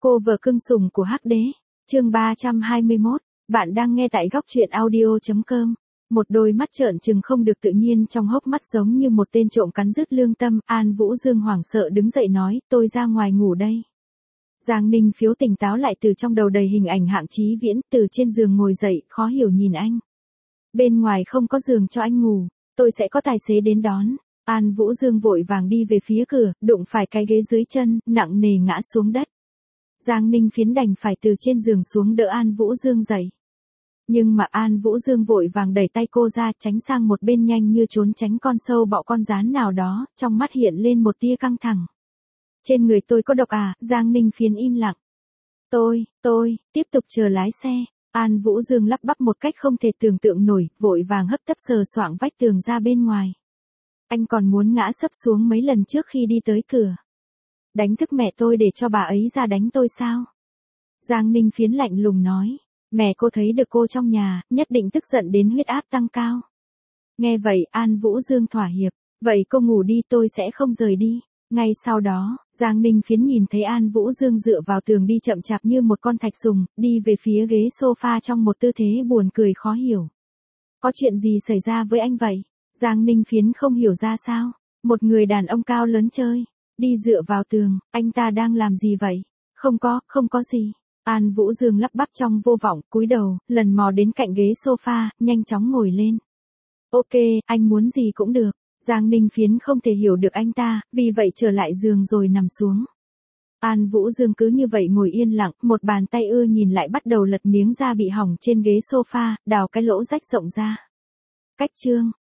Cô vợ cưng sủng của Hắc Đế, chương 321, bạn đang nghe tại góc truyện audio.com. Một đôi mắt trợn trừng không được tự nhiên trong hốc mắt giống như một tên trộm cắn rứt lương tâm, An Vũ Dương hoảng sợ đứng dậy nói, tôi ra ngoài ngủ đây. Giang Ninh Phiếu tỉnh táo lại từ trong đầu đầy hình ảnh Hạng Chí Viễn, từ trên giường ngồi dậy, khó hiểu nhìn anh. Bên ngoài không có giường cho anh ngủ, tôi sẽ có tài xế đến đón. An Vũ Dương vội vàng đi về phía cửa, đụng phải cái ghế dưới chân, nặng nề ngã xuống đất. Giang Ninh Phiến đành phải từ trên giường xuống đỡ An Vũ Dương dậy. Nhưng mà An Vũ Dương vội vàng đẩy tay cô ra, tránh sang một bên nhanh như trốn tránh con sâu bọ con gián nào đó, trong mắt hiện lên một tia căng thẳng. Trên người tôi có độc à? Giang Ninh Phiến im lặng. Tôi, tiếp tục chờ lái xe. An Vũ Dương lắp bắp một cách không thể tưởng tượng nổi, vội vàng hấp tấp sờ soạng vách tường ra bên ngoài. Anh còn muốn ngã sấp xuống mấy lần trước khi đi tới cửa. Đánh thức mẹ tôi để cho bà ấy ra đánh tôi sao? Giang Ninh Phiến lạnh lùng nói. Mẹ cô thấy được cô trong nhà, nhất định tức giận đến huyết áp tăng cao. Nghe vậy, An Vũ Dương thỏa hiệp. Vậy cô ngủ đi, tôi sẽ không rời đi. Ngay sau đó, Giang Ninh Phiến nhìn thấy An Vũ Dương dựa vào tường đi chậm chạp như một con thạch sùng, đi về phía ghế sofa trong một tư thế buồn cười khó hiểu. Có chuyện gì xảy ra với anh vậy? Giang Ninh Phiến không hiểu ra sao. Một người đàn ông cao lớn chơi, đi dựa vào tường, anh ta đang làm gì vậy? Không có gì. An Vũ Dương lắp bắp trong vô vọng, cúi đầu, lần mò đến cạnh ghế sofa, nhanh chóng ngồi lên. Ok, anh muốn gì cũng được. Giang Ninh Phiến không thể hiểu được anh ta, vì vậy trở lại giường rồi nằm xuống. An Vũ Dương cứ như vậy ngồi yên lặng, một bàn tay ưa nhìn lại bắt đầu lật miếng da bị hỏng trên ghế sofa, đào cái lỗ rách rộng ra. Cách chương,